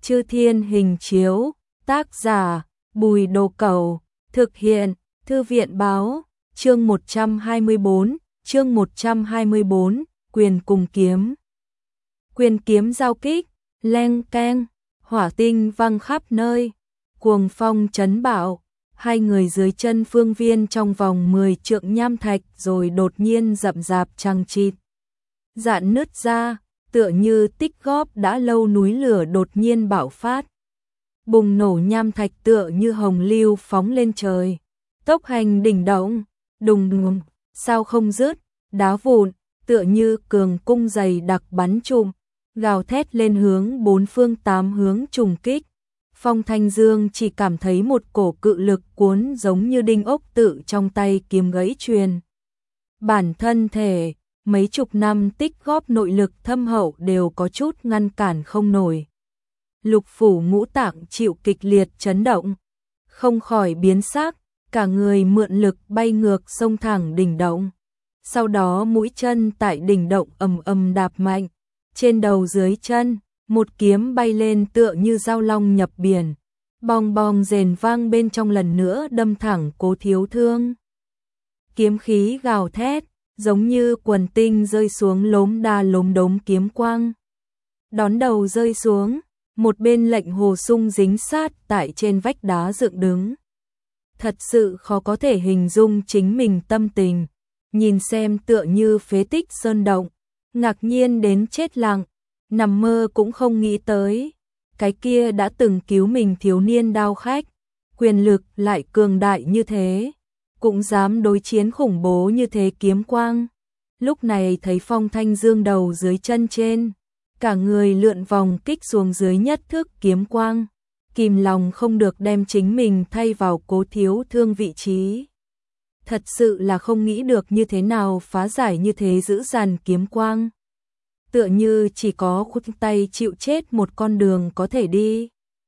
Chư Thiên Hình Chiếu, tác giả, Bùi Đồ Cẩu, thực hiện, Thư viện Báo, chương 124, quyền cùng kiếm. Quyền kiếm giao kích, leng keng, hỏa tinh văng khắp nơi, cuồng phong chấn bạo, hai người dưới chân Phương Viên trong vòng 10 trượng nham thạch rồi đột nhiên rậm rạp chằng chịt. Dạn nứt ra, tựa như tích góp đã lâu núi lửa đột nhiên bạo phát. Bùng nổ nham thạch tựa như hồng lưu phóng lên trời. Tốc hành đỉnh động, đùng đùng, sao không dứt, đá vụn, tựa như cường cung dày đặc bắn trùm, gào thét lên hướng bốn phương tám hướng trùng kích. Phong Thanh Dương chỉ cảm thấy một cổ cự lực cuốn giống như đinh ốc tự trong tay kiếm gãy truyền. Bản thân thể, mấy chục năm tích góp nội lực thâm hậu đều có chút ngăn cản không nổi. Lục phủ ngũ tạng chịu kịch liệt chấn động, không khỏi biến sắc, cả người mượn lực bay ngược xông thẳng đỉnh động. Sau đó mũi chân tại đỉnh động ầm ầm đạp mạnh, trên đầu dưới chân, một kiếm bay lên tựa như dao long nhập biển, bong bong rền vang bên trong lần nữa đâm thẳng Cố Thiếu Thương. Kiếm khí gào thét, giống như quần tinh rơi xuống lốm đa lốm đốm kiếm quang. Đón đầu rơi xuống, một bên Lệnh Hồ Sung dính sát tại trên vách đá dựng đứng. Thật sự khó có thể hình dung chính mình tâm tình, nhìn xem tựa như phế tích sơn động, ngạc nhiên đến chết lặng, nằm mơ cũng không nghĩ tới. Cái kia đã từng cứu mình thiếu niên đao khách, quyền lực lại cường đại như thế, cũng dám đối chiến khủng bố như thế kiếm quang. Lúc này thấy Phong Thanh Dương đầu dưới chân trên, cả người lượn vòng kích xuống dưới nhất thức kiếm quang, kìm lòng không được đem chính mình thay vào Cố Thiếu Thương vị trí. Thật sự là không nghĩ được như thế nào phá giải như thế dữ dằn kiếm quang. Tựa như chỉ có khuất tay chịu chết một con đường có thể đi.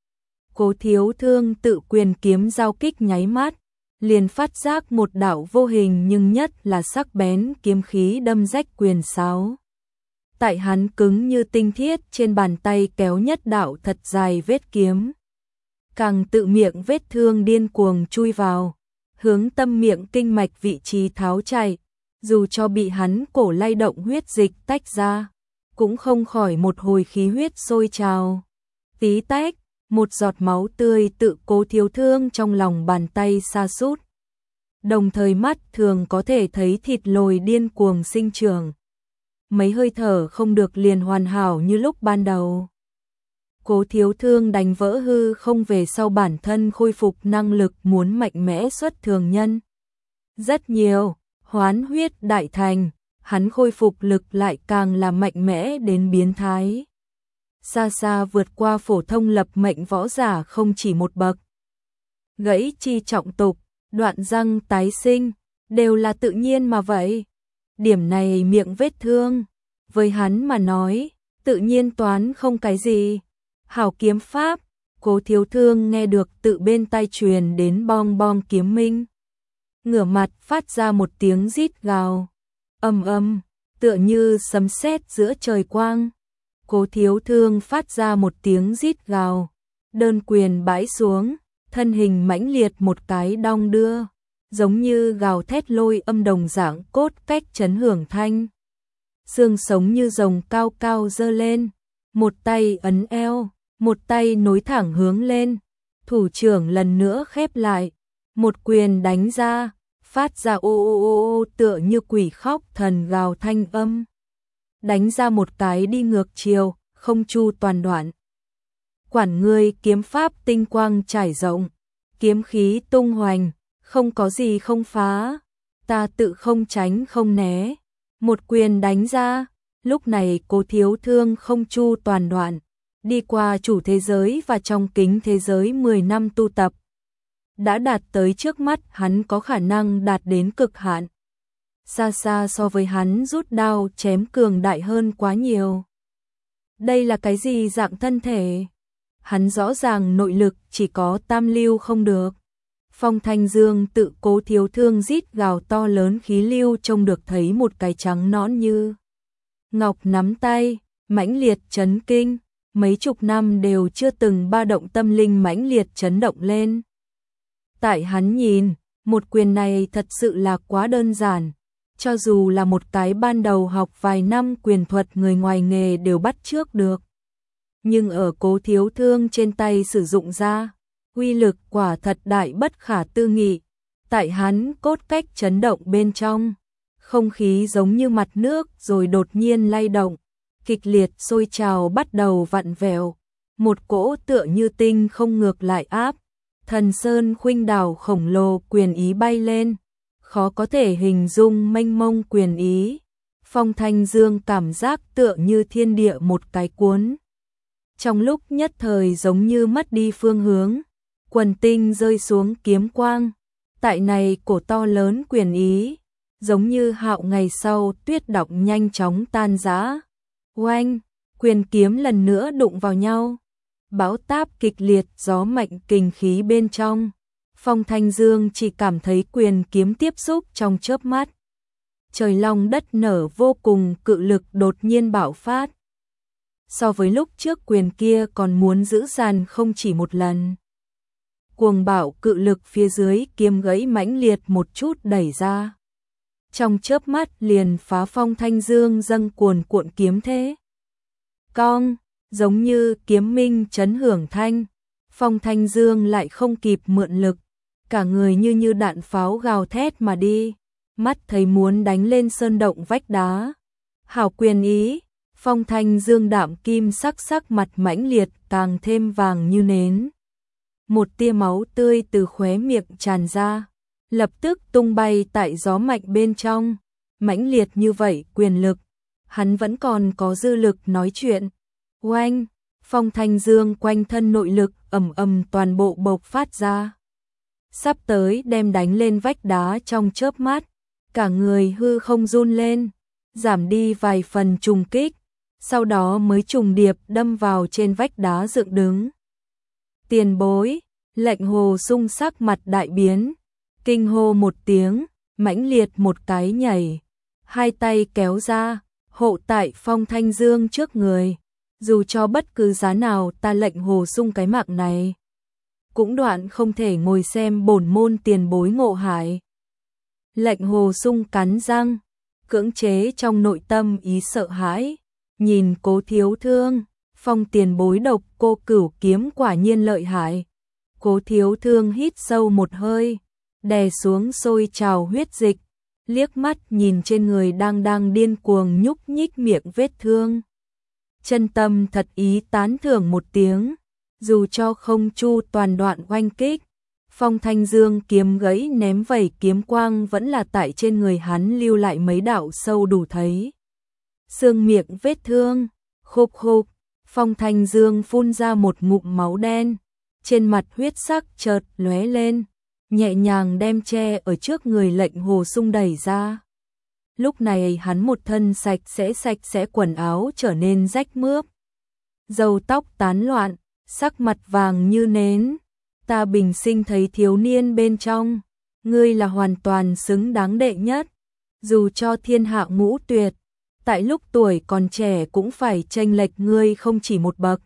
Cố Thiếu Thương tự quyền kiếm giao kích nháy mắt, liền phát giác một đạo vô hình nhưng nhất là sắc bén kiếm khí đâm rách quyền sáo. Tại hắn cứng như tinh thiết trên bàn tay kéo nhất đạo thật dài vết kiếm. Càng tự miệng vết thương điên cuồng chui vào, hướng tâm miệng kinh mạch vị trí tháo chạy, dù cho bị hắn cổ lay động huyết dịch tách ra, cũng không khỏi một hồi khí huyết sôi trào. Tí tách, một giọt máu tươi tự Cố Thiếu Thương trong lòng bàn tay sa sút. Đồng thời mắt thường có thể thấy thịt lồi điên cuồng sinh trưởng. Mấy hơi thở không được liền hoàn hảo như lúc ban đầu. Cố Thiếu Thương đánh vỡ hư không về sau bản thân khôi phục năng lực muốn mạnh mẽ xuất thường nhân. Rất nhiều, hoán huyết đại thành, hắn khôi phục lực lại càng là mạnh mẽ đến biến thái. Xa xa vượt qua phổ thông lập mệnh võ giả không chỉ một bậc. Gãy chi trọng tục, đoạn răng tái sinh, đều là tự nhiên mà vậy. Điểm này miệng vết thương, với hắn mà nói, tự nhiên toán không cái gì. Hảo kiếm pháp, Cố Thiếu Thương nghe được tự bên tai truyền đến bong bong kiếm minh. Ngửa mặt phát ra một tiếng rít gào, ầm ầm, tựa như sấm sét giữa trời quang. Cố Thiếu Thương phát ra một tiếng rít gào, đơn quyền bãi xuống, thân hình mãnh liệt một cái đong đưa, giống như gào thét lôi âm đồng dạng cốt cách chấn hưởng thanh. Xương sống như rồng cao cao dơ lên, một tay ấn eo, một tay nối thẳng hướng lên, thủ trưởng lần nữa khép lại, một quyền đánh ra, phát ra ô ô ô ô tựa như quỷ khóc thần gào thanh âm. Đánh ra một cái đi ngược chiều, không chu toàn đoạn. Quản ngươi kiếm pháp tinh quang trải rộng, kiếm khí tung hoành, không có gì không phá, ta tự không tránh không né. Một quyền đánh ra, lúc này Cố Thiếu Thương không chu toàn đoạn, đi qua chủ thế giới và trong kính thế giới 10 năm tu tập. Đã đạt tới trước mắt hắn có khả năng đạt đến cực hạn. Xa xa so với hắn rút đao chém cường đại hơn quá nhiều. Đây là cái gì dạng thân thể? Hắn rõ ràng nội lực chỉ có tam lưu không được. Phong Thanh Dương tự Cố Thiếu Thương rít gào to lớn khí lưu trông được thấy một cái trắng nõn như ngọc nắm tay, mãnh liệt chấn kinh, mấy chục năm đều chưa từng ba động tâm linh mãnh liệt chấn động lên. Tại hắn nhìn, một quyền này thật sự là quá đơn giản, cho dù là một cái ban đầu học vài năm quyền thuật người ngoài nghề đều bắt chước được. Nhưng ở Cố Thiếu Thương trên tay sử dụng ra, uy lực quả thật đại bất khả tư nghị. Tại hắn cốt cách chấn động bên trong, không khí giống như mặt nước rồi đột nhiên lay động, kịch liệt sôi trào bắt đầu vặn vẹo, một cỗ tựa như tinh không ngược lại áp, thần sơn khuynh đảo khổng lồ quyền ý bay lên, khó có thể hình dung mênh mông quyền ý. Phong Thanh Dương cảm giác tựa như thiên địa một cái cuốn. Trong lúc nhất thời giống như mất đi phương hướng, quần tinh rơi xuống kiếm quang. Tại này cổ to lớn quyền ý, giống như hạo ngày sau tuyết đọng nhanh chóng tan rã. Oanh, quyền kiếm lần nữa đụng vào nhau. Bão táp kịch liệt, gió mạnh kình khí bên trong. Phong Thanh Dương chỉ cảm thấy quyền kiếm tiếp xúc trong chớp mắt. Trời long đất nở, vô cùng cự lực đột nhiên bạo phát. So với lúc trước quyền kia còn muốn giữ dàn không chỉ một lần. Cuồng bạo cự lực phía dưới kiếm gãy mãnh liệt một chút đẩy ra. Trong chớp mắt liền phá Phong Thanh Dương dâng cuồn cuộn kiếm thế. Cong, giống như kiếm minh chấn hưởng thanh. Phong Thanh Dương lại không kịp mượn lực, cả người như đạn pháo gào thét mà đi, mắt thấy muốn đánh lên sơn động vách đá. Hảo quyền ý, Phong Thanh Dương đạm kim sắc mặt mãnh liệt càng thêm vàng như nến. Một tia máu tươi từ khóe miệng tràn ra, lập tức tung bay tại gió mạnh bên trong. Mãnh liệt như vậy quyền lực, hắn vẫn còn có dư lực nói chuyện. Oanh, Phong Thanh Dương quanh thân nội lực ầm toàn bộ bộc phát ra. Sắp tới đem đánh lên vách đá trong chớp mắt, cả người hư không run lên, giảm đi vài phần trùng kích, sau đó mới trùng điệp đâm vào trên vách đá dựng đứng. Tiền bối, Lệnh Hồ Sung sắc mặt đại biến, kinh hô một tiếng, mãnh liệt một cái nhảy, hai tay kéo ra, hộ tại Phong Thanh Dương trước người. Dù cho bất cứ giá nào ta Lệnh Hồ Sung cái mạng này, cũng đoạn không thể ngồi xem bổn môn tiền bối ngộ hại. Lệnh Hồ Sung cắn răng, cưỡng chế trong nội tâm ý sợ hãi, nhìn Cố Thiếu Thương, Phong tiền bối độc cô cửu kiếm quả nhiên lợi hại. Cố Thiếu Thương hít sâu một hơi, đè xuống sôi trào huyết dịch, liếc mắt nhìn trên người đang điên cuồng nhúc nhích miệng vết thương. Chân tâm thật ý tán thưởng một tiếng, dù cho không chu toàn đoạn oanh kích, Phong Thanh Dương kiếm gãy ném vẩy kiếm quang vẫn là tại trên người hắn lưu lại mấy đạo sâu đủ thấy. Xương miệng vết thương, khục khục, Phong Thanh Dương phun ra một ngụm máu đen, trên mặt huyết sắc chợt lóe lên, nhẹ nhàng đem che ở trước người Lệnh Hồ Sung đẩy ra. Lúc này hắn một thân sạch sẽ quần áo trở nên rách mướp, râu tóc tán loạn, sắc mặt vàng như nến. Ta bình sinh thấy thiếu niên bên trong, ngươi là hoàn toàn xứng đáng đệ nhất, dù cho thiên hạ ngũ tuyệt, tại lúc tuổi còn trẻ cũng phải chênh lệch ngươi không chỉ một bậc.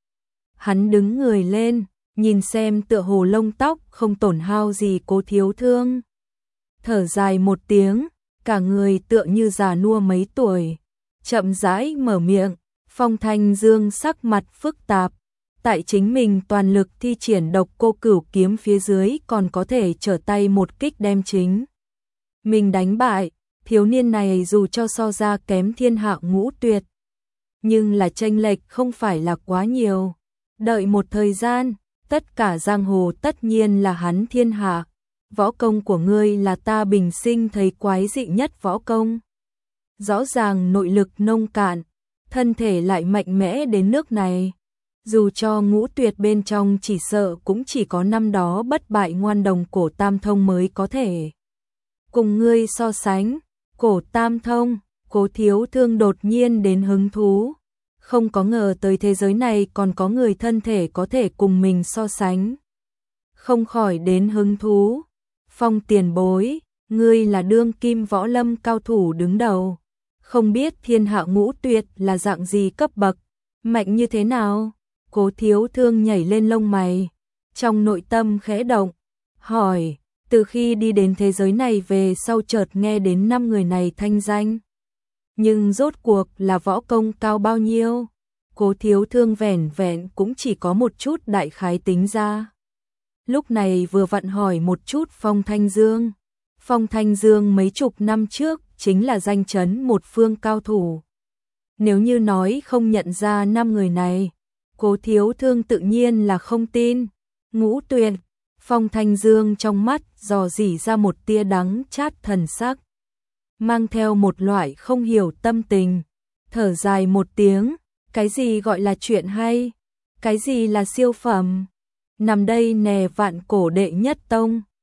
Hắn đứng người lên, nhìn xem tựa hồ lông tóc không tổn hao gì Cố Thiếu Thương. Thở dài một tiếng, cả người tựa như già nua mấy tuổi, chậm rãi mở miệng. Phong Thanh Dương sắc mặt phức tạp, tại chính mình toàn lực thi triển độc cô cửu kiếm phía dưới còn có thể trở tay một kích đem chính mình đánh bại. Thiếu niên này dù cho so ra kém thiên hạ ngũ tuyệt, nhưng là chênh lệch không phải là quá nhiều. Đợi một thời gian, tất cả giang hồ tất nhiên là hắn thiên hạ. Võ công của ngươi là ta bình sinh thấy quái dị nhất võ công. Rõ ràng nội lực nông cạn, thân thể lại mạnh mẽ đến nước này. Dù cho ngũ tuyệt bên trong chỉ sợ cũng chỉ có năm đó bất bại ngoan đồng Cổ Tam Thông mới có thể cùng ngươi so sánh. Cổ Tam Thông, Cố Thiếu Thương đột nhiên đến hứng thú, không có ngờ tới thế giới này còn có người thân thể có thể cùng mình so sánh. Không khỏi đến hứng thú. Phong tiền bối, ngươi là đương kim võ lâm cao thủ đứng đầu, không biết thiên hạ ngũ tuyệt là dạng gì cấp bậc, Mạnh như thế nào? Cố Thiếu Thương nhảy lên lông mày, trong nội tâm khẽ động, hỏi, từ khi đi đến thế giới này về sau chợt nghe đến 5 người này thanh danh. Nhưng rốt cuộc là võ công cao bao nhiêu? Cố Thiếu Thương vẻn vẹn cũng chỉ có một chút đại khái tính ra. Lúc này vừa vặn hỏi một chút Phong Thanh Dương. Phong Thanh Dương mấy chục năm trước chính là danh chấn một phương cao thủ. Nếu như nói không nhận ra 5 người này, Cố Thiếu Thương tự nhiên là không tin. Ngũ Tuyệt, Phong Thanh Dương trong mắt dò dỉ ra một tia đắng chát thần sắc, mang theo một loại không hiểu tâm tình, thở dài một tiếng, cái gì gọi là chuyện hay, cái gì là siêu phẩm, nằm đây nè vạn cổ đệ nhất tông.